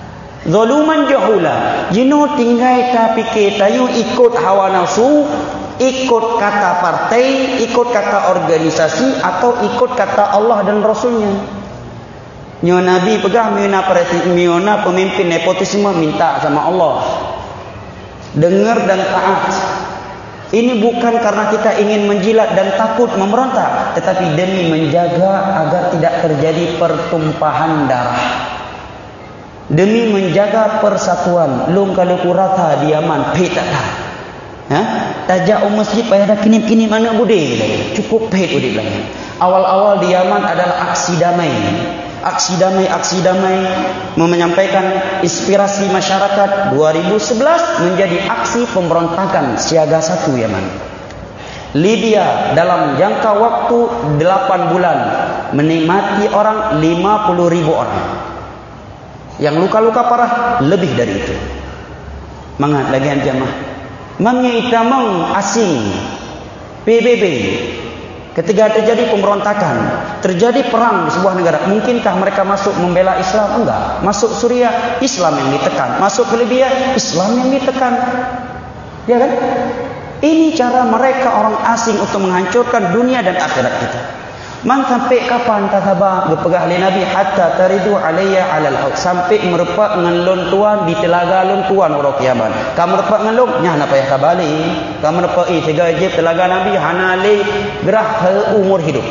zaluman jahula. Jino tinggal ta fikir tayu ikut hawa nafsu, ikut kata partai, ikut kata organisasi, atau ikut kata Allah dan Rasulnya. Nyo Nabi pegang miona pemimpin nepotisme minta sama Allah. Dengar dan taat. Ini bukan karena kita ingin menjilat dan takut memberontak, tetapi demi menjaga agar tidak terjadi pertumpahan darah. Demi menjaga persatuan. Lung kalau kurata diaman petata. Tajak masjid payah dah kini mana bude lagi. Cukup pet udik lagi. Awal-awal di Yaman adalah aksi damai. Aksi damai menyampaikan inspirasi masyarakat. 2011 menjadi aksi pemberontakan siaga 1 Yaman. Libya dalam jangka waktu 8 bulan menikmati orang 50.000 orang. Yang luka-luka parah lebih dari itu. Mangat lagi jamaah. Mamnya itamang asing PBB. Ketika terjadi pemberontakan, terjadi perang di sebuah negara, mungkinkah mereka masuk membela Islam? Enggak. Masuk Suriah, Islam yang ditekan. Masuk ke Libya, Islam yang ditekan. Ya kan? Ini cara mereka orang asing untuk menghancurkan dunia dan akhirat kita. Man sampai kapan tasabah berpegah oleh Nabi hatta taridu alayya alal haud, sampai merupak dengan lon tuan di telaga lon tuan orang Yaman. Kamu merupak dengan lon nya nak payah kabali. Kamu merupak tiga jib telaga Nabi hanali gerah umur hidup.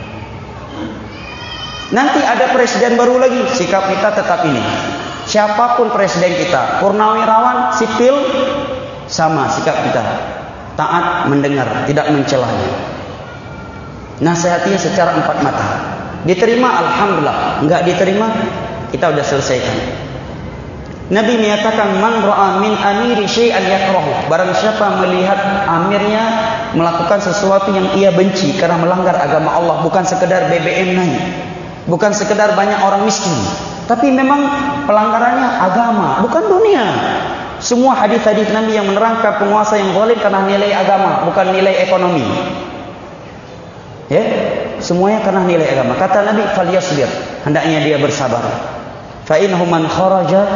Nanti ada presiden baru lagi, sikap kita tetap ini. Siapapun presiden kita, purnawirawan, sipil, sama sikap kita. Taat mendengar, tidak mencelanya. Nasihatinya secara 4 mata. Diterima alhamdulillah, enggak diterima kita sudah selesaikan. Nabi menyatakan man ra'a min amiri syai'an yakrahu, barang siapa melihat amirnya melakukan sesuatu yang ia benci karena melanggar agama Allah, bukan sekedar BBM naik, bukan sekedar banyak orang miskin, tapi memang pelanggarannya agama, bukan dunia. Semua hadis-hadis Nabi yang menerangkan penguasa yang zalim karena nilai agama, bukan nilai ekonomi. Ya, semuanya karena nilai agama. Kata Nabi, falyasbir, hendaknya dia bersabar. Fa innahu man kharaja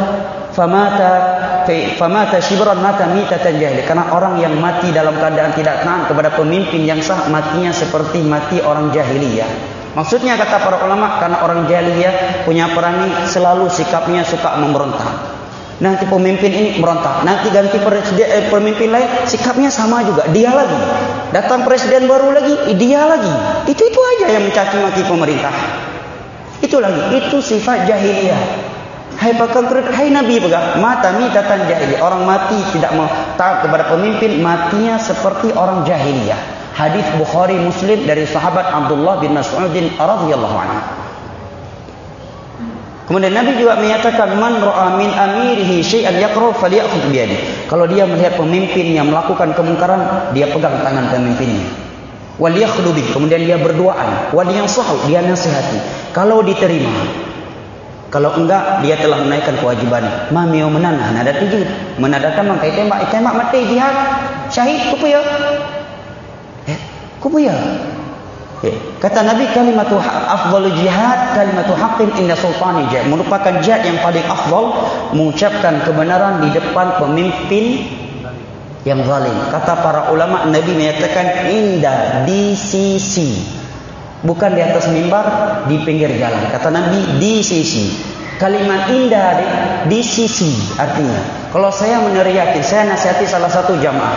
famata shibran mata mitatan jahil. Karena orang yang mati dalam keadaan tidak taat kepada pemimpin yang sah, matinya seperti mati orang jahiliyah. Maksudnya kata para ulama, karena orang jahiliyah punya perangai selalu sikapnya suka memberontak. Nanti pemimpin ini merontak, nanti ganti pemimpin lain sikapnya sama juga, dia lagi. Datang presiden baru lagi, dia lagi. Itu aja yang mencaci maki pemerintah. Itu lagi, itu sifat jahiliyah. Hai Nabi pegah, mata mitatan jahiliyah. Orang mati tidak mau taat kepada pemimpin, matinya seperti orang jahiliyah. Hadis Bukhari Muslim dari sahabat Abdullah bin Mas'ud radhiyallahu anhu. Kemudian Nabi juga menyatakan man ra'a min amirihi syai'an yakrahu falyakhudh bi yadihi. Kalau dia melihat pemimpin yang melakukan kemungkaran, dia pegang tangan pemimpinnya. Wal yakhudhu bi, kemudian dia berdoaan, wal yansahu, dia nasihati. Kalau diterima, kalau enggak dia telah menaikkan kewajiban. Ma miu menanah ada 7. Menadakan mangkai tembak mati jihad, syahid kupuya. Kupuya. Kata Nabi, kalimatu afdhalu jihad kalimatu haqqin inda sultani jihad, merupakan jihad yang paling afdal, mengucapkan kebenaran di depan pemimpin yang zalim. Kata para ulama, Nabi menyatakan inda, di sisi, bukan di atas mimbar, di pinggir jalan. Kata Nabi di sisi. Kalimat inda di sisi artinya, kalau saya meneriaki, saya nasihati salah satu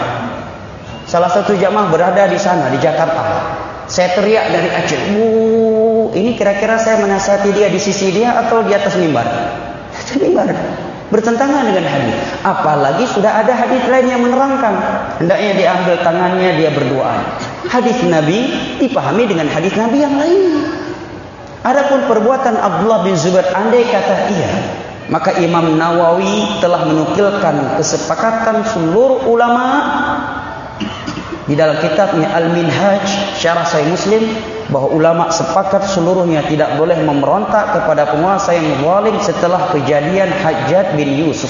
jamaah berada di sana di Jakarta. Saya teriak dari Aceh, ini kira-kira saya menasihati dia di sisi dia atau di atas mimbar? Di mimbar. Bertentangan dengan hadis. Apalagi sudah ada hadis lain yang menerangkan, hendaknya diambil tangannya, dia berdoa. Hadis Nabi dipahami dengan hadis Nabi yang lain. Adapun perbuatan Abdullah bin Zubair, andai kata iya, maka Imam Nawawi telah menukilkan kesepakatan seluruh ulama di dalam kitabnya Al-Minhaj Syarah Sahih Muslim, bahwa ulama sepakat seluruhnya tidak boleh memberontak kepada penguasa yang zalim setelah kejadian Hajjaj bin Yusuf.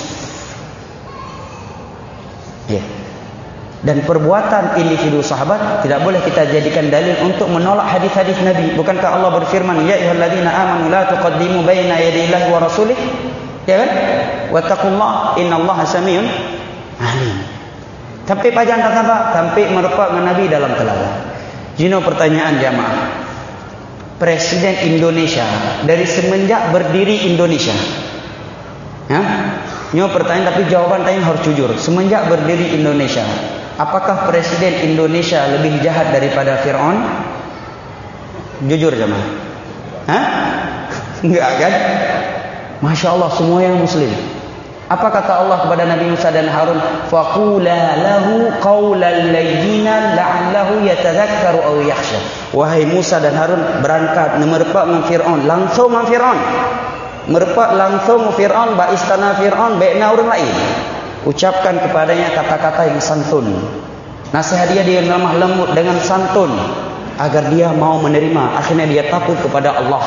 Ya. Dan perbuatan individu sahabat tidak boleh kita jadikan dalil untuk menolak hadis-hadis Nabi. Bukankah Allah berfirman, ya ayyuhalladzina amanu la tuqaddimu baina yadayillahi wa rasulih? Ya kan? Wattaqullah innallaha samiun alim. Tapi pajan kata apa? Tampi merupak dengan Nabi dalam telaga. Jino pertanyaan jamaah. Presiden Indonesia dari semenjak berdiri Indonesia. Ya? Nyo pertanyaan tapi jawaban tanya harus jujur. Semenjak berdiri Indonesia, apakah Presiden Indonesia lebih jahat daripada Fir'aun? Jujur jemaah. Hah? Enggak kan? Masya Allah semua yang muslim. Apa kata Allah kepada Nabi Musa dan Harun? Faqula lahu qawlan layyinan la'allahu yatadhakkaru aw yakhsha. Wahai Musa dan Harun, berangkat memerpak dengan Fir'aun, langsung dengan Fir'aun. Merepak langsung Fir'aun, ba istana Fir'aun, baikna orang lain. Ucapkan kepadanya kata-kata yang santun. Nasihat dia lemah lembut dengan santun agar dia mau menerima. Akhirnya dia takut kepada Allah.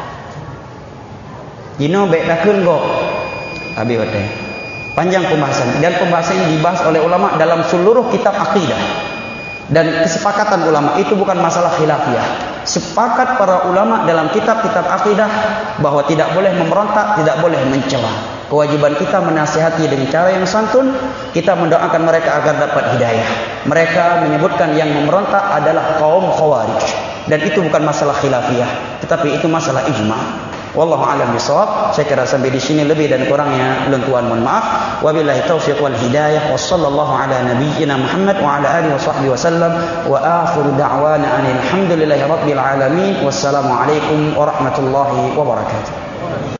Jino baik takun kok. Abi wate. Panjang pembahasan dan pembahasan ini dibahas oleh ulama dalam seluruh kitab akidah. Dan kesepakatan ulama itu bukan masalah khilafiyah. Sepakat para ulama dalam kitab-kitab akidah bahwa tidak boleh memberontak, tidak boleh mencela. Kewajiban kita menasihati dengan cara yang santun. Kita mendoakan mereka agar dapat hidayah. Mereka menyebutkan yang memberontak adalah kaum khawarij. Dan itu bukan masalah khilafiyah, tetapi itu masalah ijma'. Wallahu a'lam bishawab. Saya kira sampai di sini, lebih dan kurangnya lentuan mohon maaf. Wabillahi taufiq wal hidayah. Wassallallahu ala nabiyyina Muhammad wa ala alihi wa sahbihi wasallam. Wa akhiru da'wana alhamdulillahi rabbil alamin. Wassalamu alaikum warahmatullahi wabarakatuh.